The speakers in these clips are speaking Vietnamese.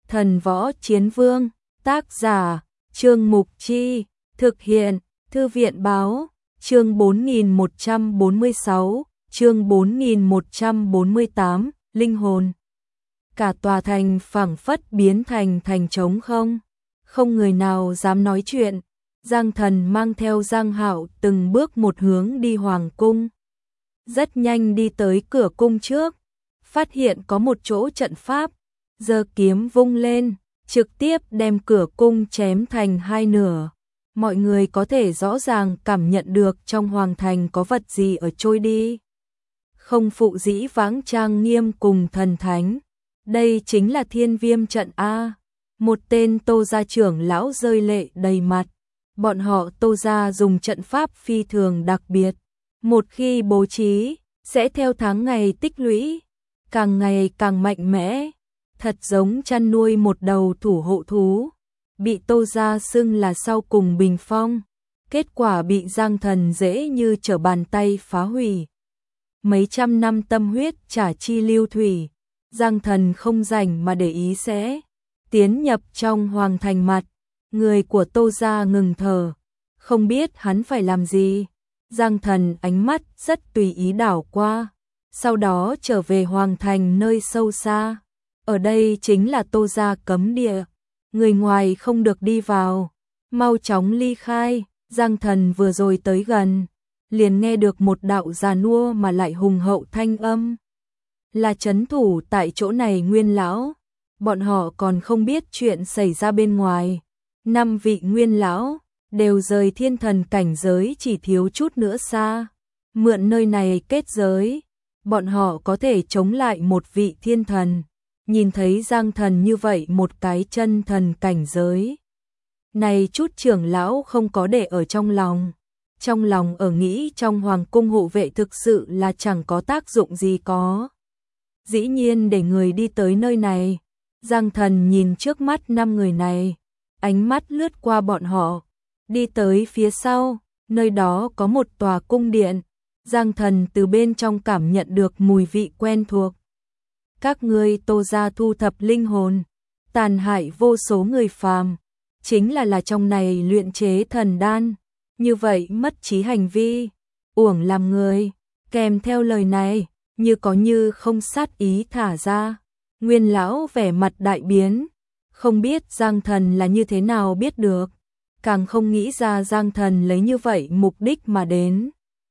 Thần Võ Chiến Vương, tác giả, Trương Mục Chi, thực hiện, Thư viện Báo, chương 4146, chương 4148, linh hồn. Cả tòa thành phảng phất biến thành thành trống không. Không người nào dám nói chuyện. Giang Thần mang theo Giang Hạo từng bước một hướng đi hoàng cung. Rất nhanh đi tới cửa cung trước, phát hiện có một chỗ trận pháp, giơ kiếm vung lên, trực tiếp đem cửa cung chém thành hai nửa. Mọi người có thể rõ ràng cảm nhận được trong hoàng thành có vật gì ở trôi đi. Không phụ dĩ vãng trang nghiêm cùng thần thánh. Đây chính là Thiên Viêm trận A. Một tên Tô gia trưởng lão rơi lệ đầy mặt. Bọn họ Tô gia dùng trận pháp phi thường đặc biệt. Một khi bố trí, sẽ theo tháng ngày tích lũy, càng ngày càng mạnh mẽ. Thật giống chăn nuôi một đầu thủ hộ thú. Bị Tô gia xưng là sau cùng bình phong. Kết quả bị Giang Thần dễ như trở bàn tay phá hủy. Mấy trăm năm tâm huyết trả chi lưu thủy. Giang Thần không rảnh mà để ý sẽ tiến nhập trong hoàng thành mặt. Người của Tô gia ngừng thở, không biết hắn phải làm gì. Giang Thần ánh mắt rất tùy ý đảo qua, sau đó trở về hoàng thành nơi sâu xa. Ở đây chính là Tô gia cấm địa, người ngoài không được đi vào, mau chóng ly khai. Giang Thần vừa rồi tới gần, liền nghe được một đạo già nua mà lại hùng hậu thanh âm. Là trấn thủ tại chỗ này Nguyên lão. Bọn họ còn không biết chuyện xảy ra bên ngoài. 5 vị Nguyên lão đều rời thiên thần cảnh giới, chỉ thiếu chút nữa xa. Mượn nơi này kết giới, bọn họ có thể chống lại một vị thiên thần. Nhìn thấy Giang Thần như vậy một cái chân thần cảnh giới, này chút trưởng lão không có để ở trong lòng. Trong lòng ở nghĩ trong hoàng cung hộ vệ thực sự là chẳng có tác dụng gì có. Dĩ nhiên để người đi tới nơi này. Giang Thần nhìn trước mắt 5 người này, ánh mắt lướt qua bọn họ, đi tới phía sau, nơi đó có một tòa cung điện. Giang Thần từ bên trong cảm nhận được mùi vị quen thuộc. Các ngươi Tô gia thu thập linh hồn, tàn hại vô số người phàm, chính là trong này luyện chế thần đan, như vậy mất trí hành vi, uổng làm người. Kèm theo lời này, như có như không sát ý thả ra. Nguyên lão vẻ mặt đại biến, không biết Giang Thần là như thế nào biết được, càng không nghĩ ra Giang Thần lấy như vậy mục đích mà đến.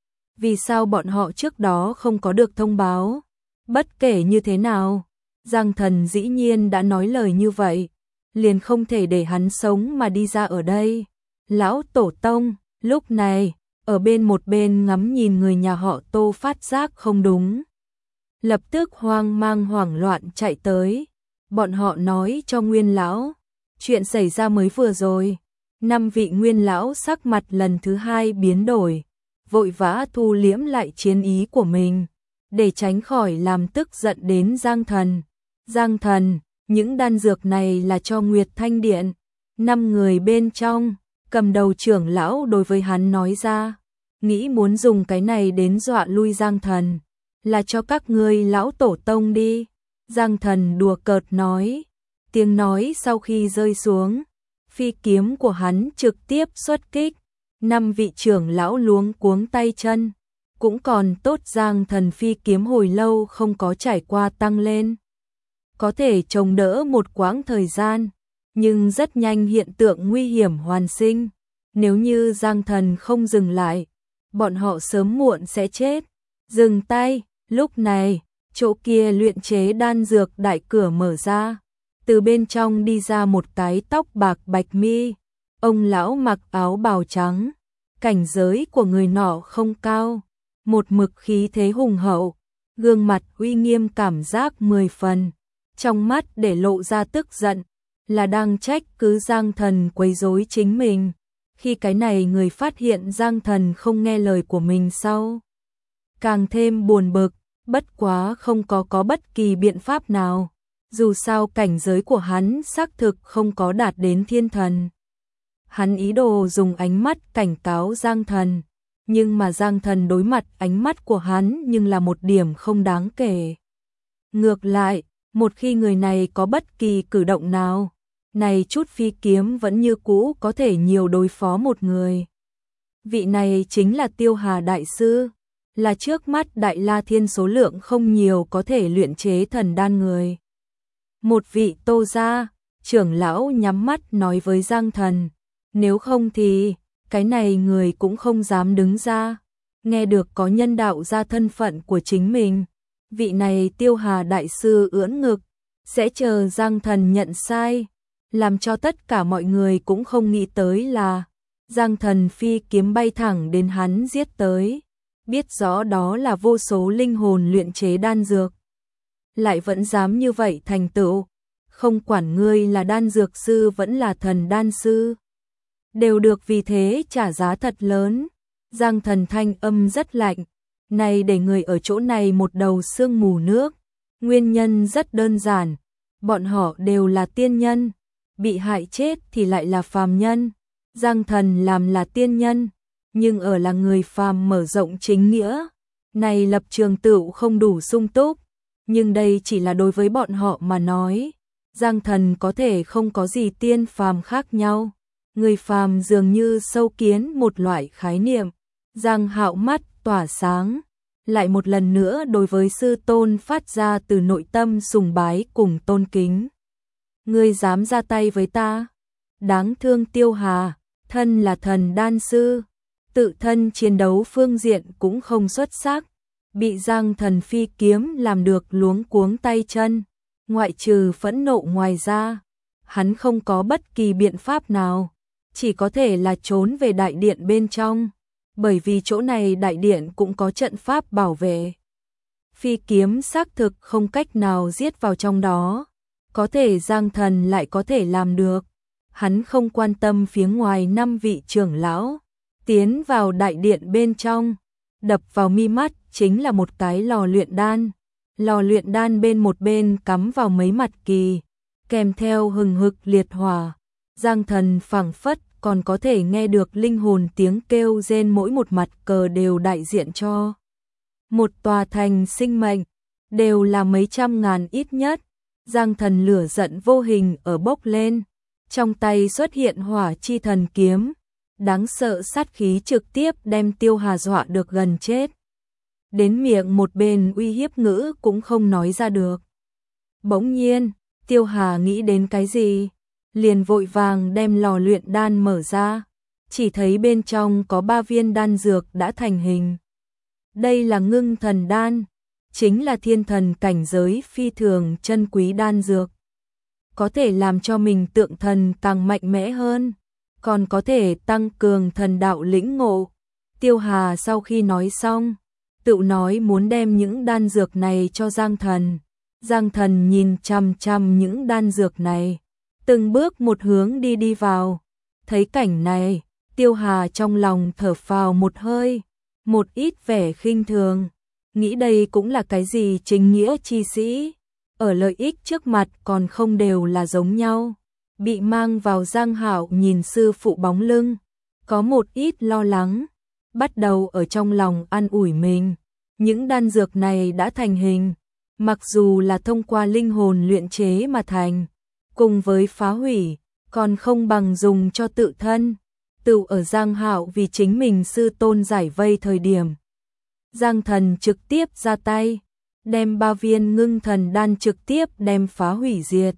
Vì sao bọn họ trước đó không có được thông báo? Bất kể như thế nào, Giang Thần dĩ nhiên đã nói lời như vậy, liền không thể để hắn sống mà đi ra ở đây. Lão tổ tông, lúc này, ở bên một bên ngắm nhìn người nhà họ Tô phát giác không đúng. Lập tức hoang mang hoảng loạn chạy tới. Bọn họ nói cho Nguyên lão, chuyện xảy ra mới vừa rồi. 5 vị Nguyên lão sắc mặt lần thứ 2 biến đổi, vội vã thu liễm lại chiến ý của mình, để tránh khỏi làm tức giận đến Giang Thần. Giang Thần, những đan dược này là cho Nguyệt Thanh Điện. 5 người bên trong, cầm đầu trưởng lão đối với hắn nói ra, nghĩ muốn dùng cái này đến dọa lui Giang Thần. Là cho các ngươi lão tổ tông đi. Giang Thần đùa cợt nói. Tiếng nói sau khi rơi xuống, phi kiếm của hắn trực tiếp xuất kích. 5 vị trưởng lão luống cuống tay chân. Cũng còn tốt Giang Thần phi kiếm hồi lâu không có trải qua tăng lên, có thể chống đỡ một quãng thời gian. Nhưng rất nhanh hiện tượng nguy hiểm hoàn sinh. Nếu như Giang Thần không dừng lại, bọn họ sớm muộn sẽ chết. Dừng tay. Lúc này, chỗ kia luyện chế đan dược đại cửa mở ra, từ bên trong đi ra một cái tóc bạc bạch mi. Ông lão mặc áo bào trắng, cảnh giới của người nọ không cao, một mực khí thế hùng hậu, gương mặt uy nghiêm cảm giác 10 phần, trong mắt để lộ ra tức giận, là đang trách cứ Giang Thần quấy rối chính mình. Khi cái này người phát hiện Giang Thần không nghe lời của mình sau, càng thêm buồn bực, bất quá không có bất kỳ biện pháp nào. Dù sao cảnh giới của hắn xác thực không có đạt đến thiên thần. Hắn ý đồ dùng ánh mắt cảnh cáo Giang Thần, nhưng mà Giang Thần đối mặt ánh mắt của hắn nhưng là một điểm không đáng kể. Ngược lại, Một khi người này có bất kỳ cử động nào, này chút phi kiếm vẫn như cũ có thể nhiều đối phó một người. Vị này chính là Tiêu Hà Đại Sư, là trước mắt Đại La Thiên số lượng không nhiều có thể luyện chế thần đan người. Một vị Tô gia trưởng lão nhắm mắt nói với Giang Thần, nếu không thì, cái này người cũng không dám đứng ra. Nghe được có nhân đạo ra thân phận của chính mình, vị này Tiêu Hà Đại Sư ưỡn ngực, sẽ chờ Giang Thần nhận sai, làm cho tất cả mọi người cũng không nghĩ tới là Giang Thần phi kiếm bay thẳng đến hắn giết tới, biết rõ đó là vô số linh hồn luyện chế đan dược. Lại vẫn dám như vậy thành tựu, không quản ngươi là đan dược sư vẫn là thần đan sư, đều được vì thế trả giá thật lớn. Giang Thần thanh âm rất lạnh, này để người ở chỗ này một đầu sương mù nước. Nguyên nhân rất đơn giản, bọn họ đều là tiên nhân, bị hại chết thì lại là phàm nhân. Giang Thần làm là tiên nhân, nhưng ở là người phàm mở rộng chính nghĩa, này lập trường tựu không đủ sung túc, nhưng đây chỉ là đối với bọn họ mà nói. Giang Thần có thể không có gì tiên phàm khác nhau, người phàm dường như sâu kiến một loại khái niệm. Giang Hạo mắt tỏa sáng, lại một lần nữa đối với sư tôn phát ra từ nội tâm sùng bái cùng tôn kính. Ngươi dám ra tay với ta? Đáng thương Tiêu Hà, thân là thần đan sư, tự thân chiến đấu phương diện cũng không xuất sắc, bị Giang Thần phi kiếm làm được luống cuống tay chân, ngoại trừ phẫn nộ ngoài ra, hắn không có bất kỳ biện pháp nào, chỉ có thể là trốn về đại điện bên trong, bởi vì chỗ này đại điện cũng có trận pháp bảo vệ. Phi kiếm xác thực không cách nào giết vào trong đó, có thể Giang Thần lại có thể làm được. Hắn không quan tâm phía ngoài 5 vị trưởng lão, tiến vào đại điện bên trong, đập vào mi mắt chính là một cái lò luyện đan. Lò luyện đan bên một bên cắm vào mấy mặt kỳ, kèm theo hừng hực liệt hỏa. Giang Thần phảng phất còn có thể nghe được linh hồn tiếng kêu rên, mỗi một mặt cờ đều đại diện cho một tòa thành sinh mệnh, đều là mấy trăm ngàn ít nhất. Giang Thần lửa giận vô hình ở bốc lên, trong tay xuất hiện hỏa chi thần kiếm, đáng sợ sát khí trực tiếp đem Tiêu Hà dọa được gần chết. Đến miệng một bên uy hiếp ngữ cũng không nói ra được. Bỗng nhiên, Tiêu Hà nghĩ đến cái gì, liền vội vàng đem lò luyện đan mở ra, chỉ thấy bên trong có 3 viên đan dược đã thành hình. Đây là ngưng thần đan, chính là thiên thần cảnh giới phi thường chân quý đan dược. Có thể làm cho mình tượng thần càng mạnh mẽ hơn, còn có thể tăng cường thần đạo lĩnh ngộ. Tiêu Hà sau khi nói xong, tự nói muốn đem những đan dược này cho Giang Thần. Giang Thần nhìn chằm chằm những đan dược này, từng bước một hướng đi vào. Thấy cảnh này, Tiêu Hà trong lòng thở phào một hơi, một ít vẻ khinh thường, nghĩ đây cũng là cái gì chính nghĩa chi sĩ, ở lợi ích trước mặt còn không đều là giống nhau. Bị mang vào Giang Hạo nhìn sư phụ bóng lưng, có một ít lo lắng, bắt đầu ở trong lòng an ủi mình. Những đan dược này đã thành hình, mặc dù là thông qua linh hồn luyện chế mà thành, cùng với phá hủy, còn không bằng dùng cho tự thân. Tự ở Giang Hạo vì chính mình sư tôn giải vây thời điểm, Giang Thần trực tiếp ra tay, đem 3 viên ngưng thần đan trực tiếp đem phá hủy diệt.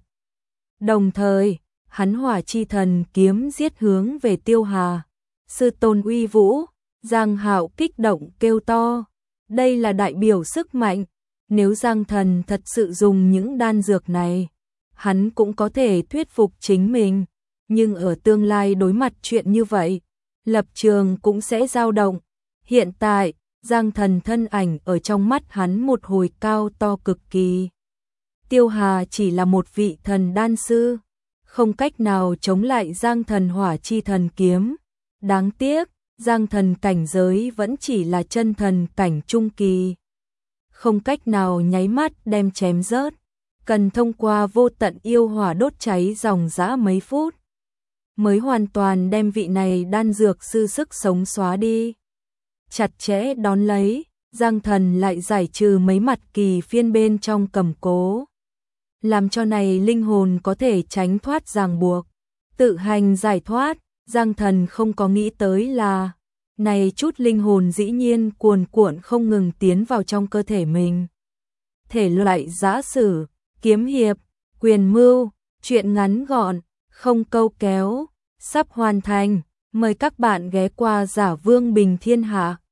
Đồng thời, hắn hỏa chi thần kiếm giết hướng về Tiêu Hà. Sư tôn uy vũ, Giang Hạo kích động kêu to, đây là đại biểu sức mạnh, nếu Giang Thần thật sự dùng những đan dược này, hắn cũng có thể thuyết phục chính mình, nhưng ở tương lai đối mặt chuyện như vậy, lập trường cũng sẽ dao động. Hiện tại, Giang Thần thân ảnh ở trong mắt hắn một hồi cao to cực kỳ. Tiêu Hà chỉ là một vị thần đan sư, không cách nào chống lại Giang Thần hỏa chi thần kiếm. Đáng tiếc, Giang Thần cảnh giới vẫn chỉ là chân thần cảnh trung kỳ, không cách nào nháy mắt đem chém rớt, cần thông qua vô tận yêu hỏa đốt cháy dòng dã mấy phút, mới hoàn toàn đem vị này đan dược sư sức sống xóa đi. Chặt chẽ đón lấy, Giang Thần lại giải trừ mấy mặt kỳ phiên bên trong cầm cố. làm cho này linh hồn có thể tránh thoát ràng buộc, tự hành giải thoát. Giang Thần không có nghĩ tới là này chút linh hồn dĩ nhiên cuồn cuộn không ngừng tiến vào trong cơ thể mình. Thể loại giã sử, kiếm hiệp, quyền mưu, truyện ngắn gọn, không câu kéo, sắp hoàn thành. Mời các bạn ghé qua Giả Vương Bình Thiên Hạ.